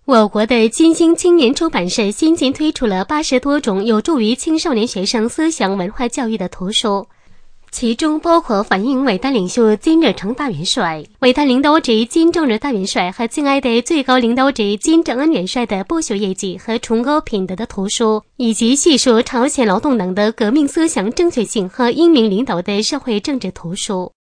我国的金星青年出版社先前推出了80多种有助于青少年学生思想文化教育的图书，其中包括反映伟大领袖金日成大元帅、伟大领导者金正日大元帅和敬爱的最高领导者金正恩元帅的不朽业绩和崇高品德的图书，以及细说朝鲜劳动党的革命思想正确性和英明领导的社会政治图书。